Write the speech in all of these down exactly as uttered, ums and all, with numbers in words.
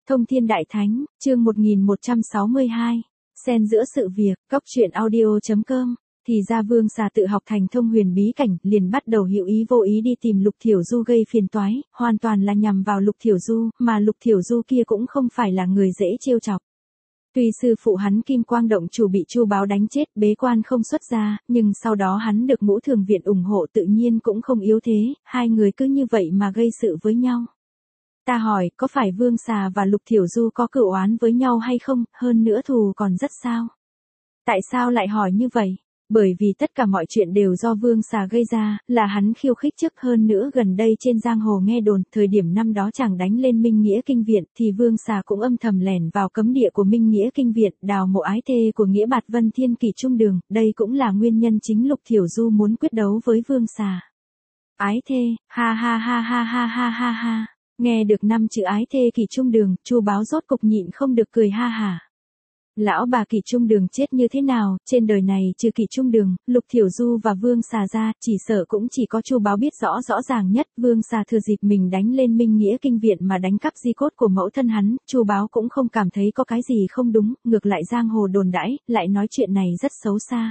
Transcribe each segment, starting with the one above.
Thông Thiên Đại Thánh, chương một nghìn một trăm sáu mươi hai, xen giữa sự việc, cốc truyện audio.com, thì ra Vương Xà tự học thành thông huyền bí cảnh, liền bắt đầu hữu ý vô ý đi tìm Lục Thiểu Du gây phiền toái, hoàn toàn là nhằm vào Lục Thiểu Du, mà Lục Thiểu Du kia cũng không phải là người dễ trêu chọc. Tuy sư phụ hắn Kim Quang Động Chủ bị Chu Báo đánh chết, bế quan không xuất ra, nhưng sau đó hắn được Ngũ Thường Viện ủng hộ tự nhiên cũng không yếu thế, hai người cứ như vậy mà gây sự với nhau. Ta hỏi, có phải Vương Xà và Lục Thiểu Du có cựu oán với nhau hay không, hơn nữa thù còn rất sao? Tại sao lại hỏi như vậy? Bởi vì tất cả mọi chuyện đều do Vương Xà gây ra, là hắn khiêu khích trước, hơn nữa gần đây trên giang hồ nghe đồn, thời điểm năm đó chàng đánh lên Minh Nghĩa Kinh Viện, thì Vương Xà cũng âm thầm lẻn vào cấm địa của Minh Nghĩa Kinh Viện, đào mộ ái thê của Nghĩa Bạt Vân Thiên Kỷ Trung Đường, đây cũng là nguyên nhân chính Lục Thiểu Du muốn quyết đấu với Vương Xà. Ái thê, ha ha ha ha ha ha ha ha. Nghe được năm chữ ái thê Kỷ Trung Đường, Chu Báo rốt cục nhịn không được cười ha hả. Lão bà Kỷ Trung Đường chết như thế nào, trên đời này trừ Kỷ Trung Đường, Lục Thiểu Du và Vương Xà ra, chỉ sợ cũng chỉ có Chu Báo biết rõ rõ ràng nhất. Vương Xà thừa dịp mình đánh lên Minh Nghĩa Kinh Viện mà đánh cắp di cốt của mẫu thân hắn, Chu Báo cũng không cảm thấy có cái gì không đúng, ngược lại giang hồ đồn đãi, lại nói chuyện này rất xấu xa.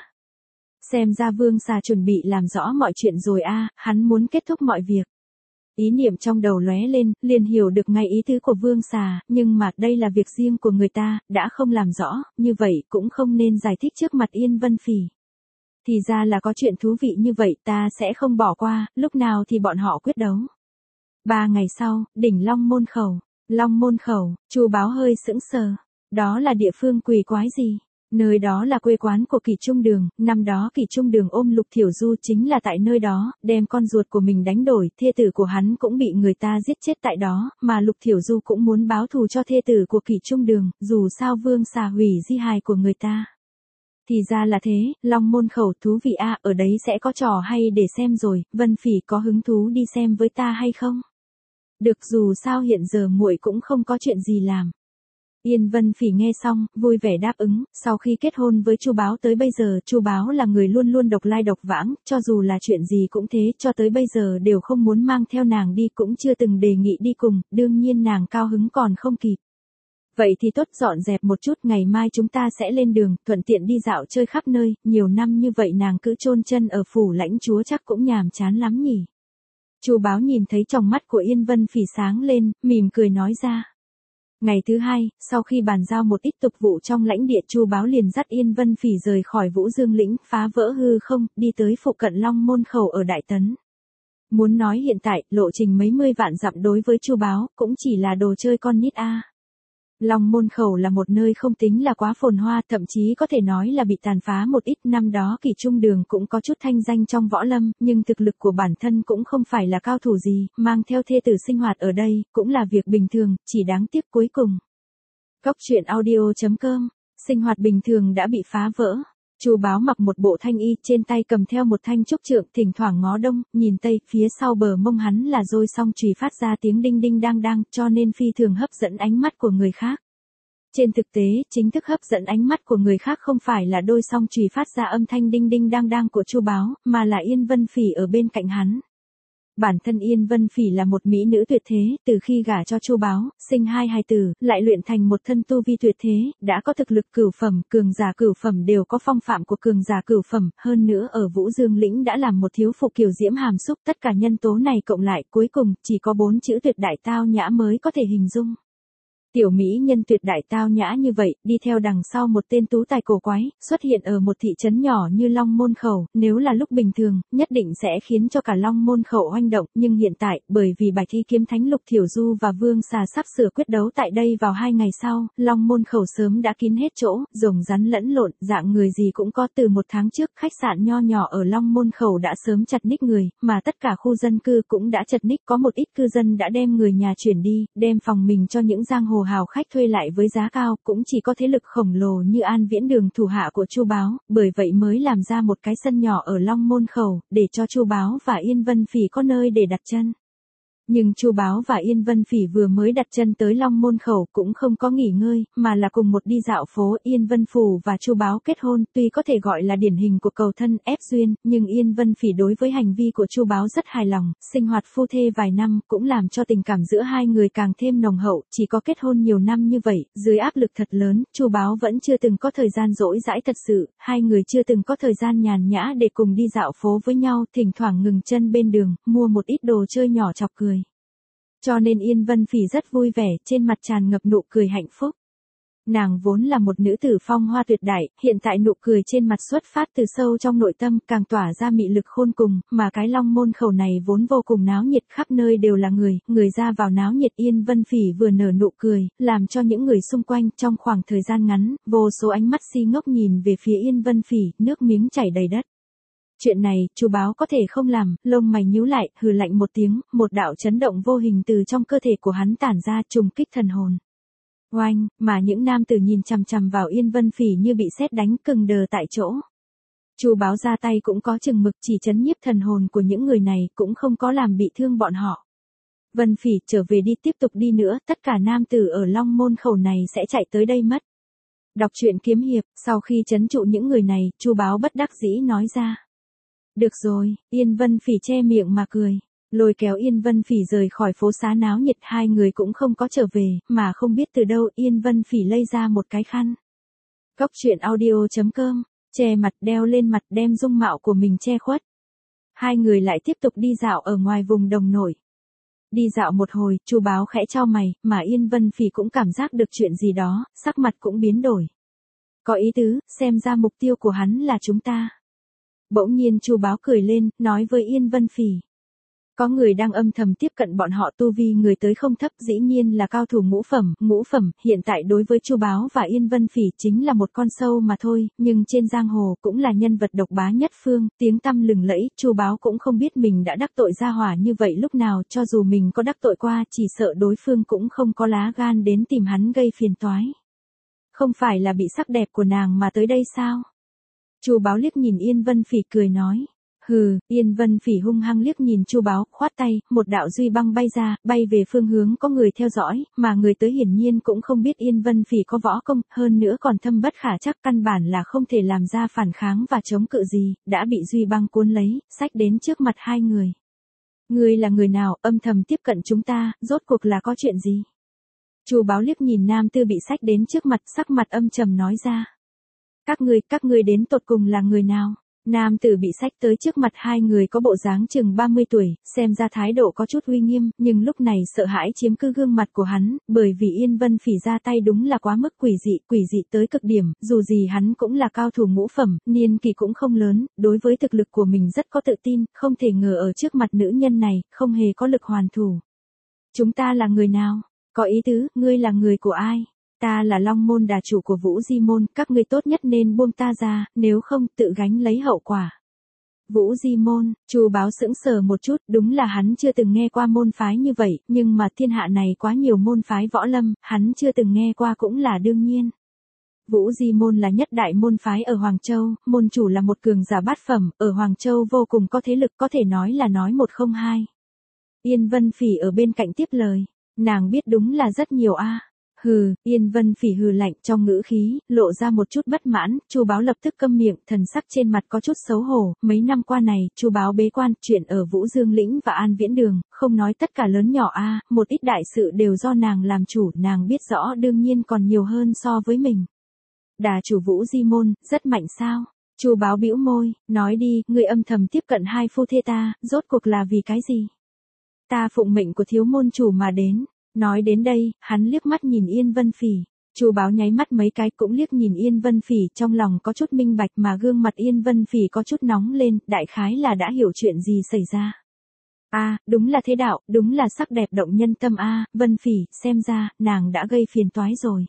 Xem ra Vương Xà chuẩn bị làm rõ mọi chuyện rồi a, hắn muốn kết thúc mọi việc. Ý niệm trong đầu lóe lên, liền hiểu được ngay ý tứ của Vương Xà, nhưng mà đây là việc riêng của người ta, đã không làm rõ, như vậy cũng không nên giải thích trước mặt Yên Vân Phỉ. Thì ra là có chuyện thú vị như vậy, ta sẽ không bỏ qua, lúc nào thì bọn họ quyết đấu. Ba ngày sau, đỉnh Long Môn Khẩu. Long Môn Khẩu, Chu Báo hơi sững sờ. Đó là địa phương quỷ quái gì? Nơi đó là quê quán của Kỷ Trung Đường, năm đó Kỷ Trung Đường ôm Lục Thiểu Du chính là tại nơi đó, đem con ruột của mình đánh đổi, thê tử của hắn cũng bị người ta giết chết tại đó, mà Lục Thiểu Du cũng muốn báo thù cho thê tử của Kỷ Trung Đường, dù sao Vương Xà hủy di hài của người ta. Thì ra là thế, Long Môn Khẩu thú vị a, ở đấy sẽ có trò hay để xem rồi, Vân Phỉ có hứng thú đi xem với ta hay không? Được, dù sao hiện giờ muội cũng không có chuyện gì làm. Yên Vân Phỉ nghe xong, vui vẻ đáp ứng, sau khi kết hôn với Chu Báo tới bây giờ, Chu Báo là người luôn luôn độc lai độc vãng, cho dù là chuyện gì cũng thế, cho tới bây giờ đều không muốn mang theo nàng đi, cũng chưa từng đề nghị đi cùng, đương nhiên nàng cao hứng còn không kịp. Vậy thì tốt, dọn dẹp một chút, ngày mai chúng ta sẽ lên đường, thuận tiện đi dạo chơi khắp nơi, nhiều năm như vậy nàng cứ chôn chân ở phủ lãnh chúa chắc cũng nhàm chán lắm nhỉ. Chu Báo nhìn thấy trong mắt của Yên Vân Phỉ sáng lên, mỉm cười nói ra. Ngày thứ hai, sau khi bàn giao một ít tục vụ trong lãnh địa, Chu Báo liền dắt Yên Vân Phỉ rời khỏi Vũ Dương lĩnh, phá vỡ hư không, đi tới phụ cận Long Môn Khẩu ở Đại Tấn. Muốn nói hiện tại, lộ trình mấy mươi vạn dặm đối với Chu Báo, cũng chỉ là đồ chơi con nít a. Long Môn Khẩu là một nơi không tính là quá phồn hoa, thậm chí có thể nói là bị tàn phá một ít. Năm đó Kỷ Trung Đường cũng có chút thanh danh trong võ lâm, nhưng thực lực của bản thân cũng không phải là cao thủ gì, mang theo thê tử sinh hoạt ở đây, cũng là việc bình thường, chỉ đáng tiếc cuối cùng. Cốc truyện audio.com, sinh hoạt bình thường đã bị phá vỡ. Chu Báo mặc một bộ thanh y, trên tay cầm theo một thanh trúc trượng, thỉnh thoảng ngó đông, nhìn tây, phía sau bờ mông hắn là dôi song chùy phát ra tiếng đinh đinh đang đang, cho nên phi thường hấp dẫn ánh mắt của người khác. Trên thực tế, chính thức hấp dẫn ánh mắt của người khác không phải là đôi song chùy phát ra âm thanh đinh đinh đang đang của Chu Báo, mà là Yên Vân Phỉ ở bên cạnh hắn. Bản thân Yên Vân Phỉ là một mỹ nữ tuyệt thế, từ khi gả cho Chu Báo, sinh hai hài tử, lại luyện thành một thân tu vi tuyệt thế, đã có thực lực cửu phẩm, cường giả cửu phẩm đều có phong phạm của cường giả cửu phẩm, hơn nữa ở Vũ Dương lĩnh đã làm một thiếu phụ kiều diễm hàm xúc, tất cả nhân tố này cộng lại, cuối cùng chỉ có bốn chữ tuyệt đại tao nhã mới có thể hình dung. Tiểu mỹ nhân tuyệt đại tao nhã như vậy, đi theo đằng sau một tên tú tài cổ quái, xuất hiện ở một thị trấn nhỏ như Long Môn Khẩu, nếu là lúc bình thường, nhất định sẽ khiến cho cả Long Môn Khẩu oanh động, nhưng hiện tại, bởi vì Bạch Y Kiếm Thánh Lục Thiểu Du và Vương Xà sắp sửa quyết đấu tại đây vào hai ngày sau, Long Môn Khẩu sớm đã kín hết chỗ, rồng rắn lẫn lộn, dạng người gì cũng có. Từ một tháng trước, khách sạn nho nhỏ ở Long Môn Khẩu đã sớm chật ních người, mà tất cả khu dân cư cũng đã chật ních, có một ít cư dân đã đem người nhà chuyển đi, đem phòng mình cho những giang hồ hào khách thuê lại với giá cao, cũng chỉ có thế lực khổng lồ như An Viễn Đường thủ hạ của Chu Báo, bởi vậy mới làm ra một cái sân nhỏ ở Long Môn Khẩu, để cho Chu Báo và Yên Vân Phỉ có nơi để đặt chân. Nhưng Chu Báo và Yên Vân Phỉ vừa mới đặt chân tới Long Môn khẩu cũng không có nghỉ ngơi, mà là cùng một đi dạo phố. Yên Vân Phủ và Chu Báo kết hôn, tuy có thể gọi là điển hình của cầu thân ép duyên, nhưng Yên Vân Phỉ đối với hành vi của Chu Báo rất hài lòng, sinh hoạt phu thê vài năm cũng làm cho tình cảm giữa hai người càng thêm nồng hậu. Chỉ có kết hôn nhiều năm như vậy, dưới áp lực thật lớn, Chu Báo vẫn chưa từng có thời gian rỗi rãi thật sự, hai người chưa từng có thời gian nhàn nhã để cùng đi dạo phố với nhau, thỉnh thoảng ngừng chân bên đường, mua một ít đồ chơi nhỏ chọc cười. Cho nên Yên Vân Phỉ rất vui vẻ, trên mặt tràn ngập nụ cười hạnh phúc. Nàng vốn là một nữ tử phong hoa tuyệt đại, hiện tại nụ cười trên mặt xuất phát từ sâu trong nội tâm, càng tỏa ra mị lực khôn cùng, mà cái Long Môn khẩu này vốn vô cùng náo nhiệt, khắp nơi đều là người, người ra vào náo nhiệt. Yên Vân Phỉ vừa nở nụ cười, làm cho những người xung quanh trong khoảng thời gian ngắn, vô số ánh mắt si ngốc nhìn về phía Yên Vân Phỉ, nước miếng chảy đầy đất. Chuyện này, Chu Báo có thể không làm, lông mày nhíu lại, hừ lạnh một tiếng, một đạo chấn động vô hình từ trong cơ thể của hắn tản ra, trùng kích thần hồn. Oanh, mà những nam tử nhìn chằm chằm vào Yên Vân Phỉ như bị sét đánh, cứng đờ tại chỗ. Chu Báo ra tay cũng có chừng mực, chỉ chấn nhiếp thần hồn của những người này, cũng không có làm bị thương bọn họ. Vân Phỉ, trở về đi, tiếp tục đi nữa, tất cả nam tử ở Long Môn khẩu này sẽ chạy tới đây mất. Đọc truyện kiếm hiệp, sau khi trấn trụ những người này, Chu Báo bất đắc dĩ nói ra. Được rồi, Yên Vân Phỉ che miệng mà cười, lôi kéo Yên Vân Phỉ rời khỏi phố xá náo nhiệt. Hai người cũng không có trở về, mà không biết từ đâu Yên Vân Phỉ lây ra một cái khăn. Cốc truyện audio chấm com, che mặt đeo lên mặt đem dung mạo của mình che khuất. Hai người lại tiếp tục đi dạo ở ngoài vùng đồng nổi. Đi dạo một hồi, Chu Báo khẽ chau mày, mà Yên Vân Phỉ cũng cảm giác được chuyện gì đó, sắc mặt cũng biến đổi. Có ý tứ, xem ra mục tiêu của hắn là chúng ta. Bỗng nhiên Chu Báo cười lên, nói với Yên Vân Phỉ. Có người đang âm thầm tiếp cận bọn họ, tu vi người tới không thấp, dĩ nhiên là cao thủ ngũ phẩm. Ngũ phẩm, hiện tại đối với Chu Báo và Yên Vân Phỉ chính là một con sâu mà thôi, nhưng trên giang hồ cũng là nhân vật độc bá nhất phương, tiếng tăm lừng lẫy. Chu Báo cũng không biết mình đã đắc tội gia hỏa như vậy lúc nào, cho dù mình có đắc tội qua, chỉ sợ đối phương cũng không có lá gan đến tìm hắn gây phiền toái. Không phải là bị sắc đẹp của nàng mà tới đây sao? Chu Báo liếc nhìn Yên Vân Phỉ cười nói. Hừ, Yên Vân Phỉ hung hăng liếc nhìn Chu Báo, khoát tay, một đạo duy băng bay ra, bay về phương hướng có người theo dõi, mà người tới hiển nhiên cũng không biết Yên Vân Phỉ có võ công, hơn nữa còn thâm bất khả trắc, căn bản là không thể làm ra phản kháng và chống cự gì, đã bị duy băng cuốn lấy, xách đến trước mặt hai người. Ngươi là người nào, âm thầm tiếp cận chúng ta, rốt cuộc là có chuyện gì? Chu Báo liếc nhìn nam tư bị xách đến trước mặt, sắc mặt âm trầm nói ra. Các ngươi, các ngươi đến tột cùng là người nào? Nam tử bị xách tới trước mặt hai người có bộ dáng chừng ba mươi tuổi, xem ra thái độ có chút uy nghiêm, nhưng lúc này sợ hãi chiếm cứ gương mặt của hắn, bởi vì Yên Vân Phỉ ra tay đúng là quá mức quỷ dị, quỷ dị tới cực điểm, dù gì hắn cũng là cao thủ ngũ phẩm, niên kỳ cũng không lớn, đối với thực lực của mình rất có tự tin, không thể ngờ ở trước mặt nữ nhân này, không hề có lực hoàn thủ. Chúng ta là người nào? Có ý tứ, ngươi là người của ai? Ta là Long Môn đà chủ của Vũ Di Môn, các ngươi tốt nhất nên buông ta ra, nếu không tự gánh lấy hậu quả. Vũ Di Môn, Chu Báo sững sờ một chút, đúng là hắn chưa từng nghe qua môn phái như vậy, nhưng mà thiên hạ này quá nhiều môn phái võ lâm, hắn chưa từng nghe qua cũng là đương nhiên. Vũ Di Môn là nhất đại môn phái ở Hoàng Châu, môn chủ là một cường giả bát phẩm, ở Hoàng Châu vô cùng có thế lực, có thể nói là nói một không hai. Yên Vân Phỉ ở bên cạnh tiếp lời, nàng biết đúng là rất nhiều a. Hừ, Yên Vân Phỉ hừ lạnh, trong ngữ khí lộ ra một chút bất mãn. Chu Báo lập tức câm miệng, thần sắc trên mặt có chút xấu hổ. Mấy năm qua này, Chu Báo bế quan, chuyện ở Vũ Dương Lĩnh và An Viễn Đường, không nói tất cả lớn nhỏ a, à, một ít đại sự đều do nàng làm chủ, nàng biết rõ, đương nhiên còn nhiều hơn so với mình. Đà chủ Vũ Di Môn, rất mạnh sao? Chu Báo bĩu môi, nói đi, người âm thầm tiếp cận hai phu thê ta, rốt cuộc là vì cái gì? Ta phụng mệnh của thiếu môn chủ mà đến. Nói đến đây, hắn liếc mắt nhìn Yên Vân Phỉ. Chu Báo nháy mắt mấy cái cũng liếc nhìn Yên Vân Phỉ, trong lòng có chút minh bạch, mà gương mặt Yên Vân Phỉ có chút nóng lên, đại khái là đã hiểu chuyện gì xảy ra. A, à, đúng là thế đạo, đúng là sắc đẹp động nhân tâm a, à, Vân Phỉ, xem ra, nàng đã gây phiền toái rồi.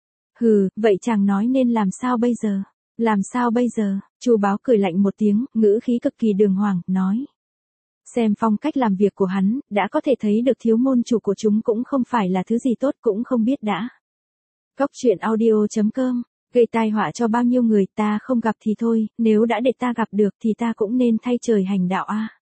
Hừ, vậy chàng nói nên làm sao bây giờ? Làm sao bây giờ? Chu Báo cười lạnh một tiếng, ngữ khí cực kỳ đường hoàng, nói. Xem phong cách làm việc của hắn, đã có thể thấy được thiếu môn chủ của chúng cũng không phải là thứ gì tốt, cũng không biết đã. Cốc truyện audio chấm com, gây tai họa cho bao nhiêu người, ta không gặp thì thôi, nếu đã để ta gặp được thì ta cũng nên thay trời hành đạo a.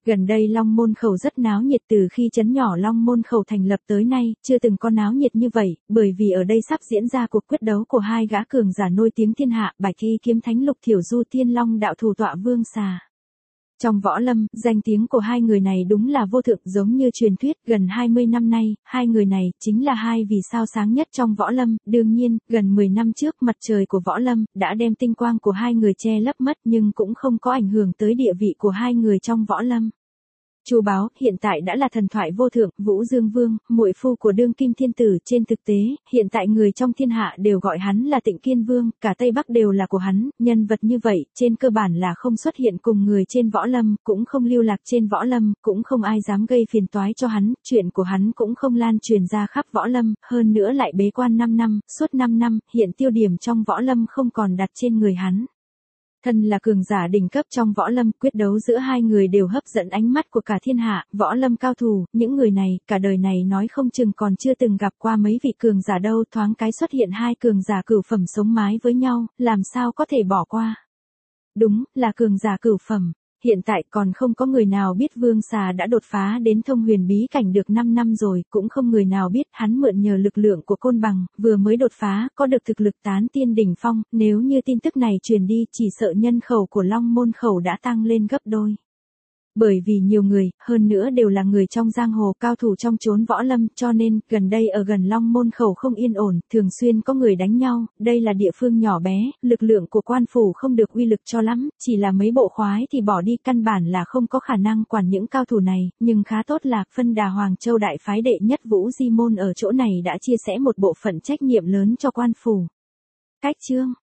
Gần đây Long Môn Khẩu rất náo nhiệt, từ khi trấn nhỏ Long Môn Khẩu thành lập tới nay, chưa từng có náo nhiệt như vậy, bởi vì ở đây sắp diễn ra cuộc quyết đấu của hai gã cường giả nổi tiếng thiên hạ, Bạch Y Kiếm Thánh Lục Thiểu Du Thiên Long đạo thủ tọa Vương Xà. Trong võ lâm, danh tiếng của hai người này đúng là vô thượng, giống như truyền thuyết, gần hai mươi năm nay, hai người này chính là hai vì sao sáng nhất trong võ lâm. Đương nhiên, gần mười năm trước mặt trời của võ lâm đã đem tinh quang của hai người che lấp mất, nhưng cũng không có ảnh hưởng tới địa vị của hai người trong võ lâm. Chu Báo hiện tại đã là thần thoại vô thượng, Vũ Dương Vương, muội phu của đương kim thiên tử. Trên thực tế, hiện tại người trong thiên hạ đều gọi hắn là Tịnh Kiên Vương, cả Tây Bắc đều là của hắn. Nhân vật như vậy, trên cơ bản là không xuất hiện cùng người trên võ lâm, cũng không lưu lạc trên võ lâm, cũng không ai dám gây phiền toái cho hắn, chuyện của hắn cũng không lan truyền ra khắp võ lâm, hơn nữa lại bế quan năm năm, suốt năm năm, hiện tiêu điểm trong võ lâm không còn đặt trên người hắn. Thân là cường giả đỉnh cấp trong võ lâm, quyết đấu giữa hai người đều hấp dẫn ánh mắt của cả thiên hạ, võ lâm cao thủ, những người này, cả đời này nói không chừng còn chưa từng gặp qua mấy vị cường giả đâu, thoáng cái xuất hiện hai cường giả cửu phẩm sống mái với nhau, làm sao có thể bỏ qua. Đúng, là cường giả cửu phẩm. Hiện tại còn không có người nào biết Vương Xà đã đột phá đến thông huyền bí cảnh được năm năm rồi, cũng không người nào biết hắn mượn nhờ lực lượng của côn bằng, vừa mới đột phá, có được thực lực tán tiên đỉnh phong, nếu như tin tức này truyền đi, chỉ sợ nhân khẩu của Long Môn Khẩu đã tăng lên gấp đôi. Bởi vì nhiều người, hơn nữa đều là người trong giang hồ, cao thủ trong chốn võ lâm, cho nên, gần đây ở gần Long Môn Khẩu không yên ổn, thường xuyên có người đánh nhau, đây là địa phương nhỏ bé, lực lượng của quan phủ không được uy lực cho lắm, chỉ là mấy bộ khoái thì bỏ đi, căn bản là không có khả năng quản những cao thủ này, nhưng khá tốt là, phân đà Hoàng Châu đại phái đệ nhất Vũ Di Môn ở chỗ này đã chia sẻ một bộ phận trách nhiệm lớn cho quan phủ. Cách chương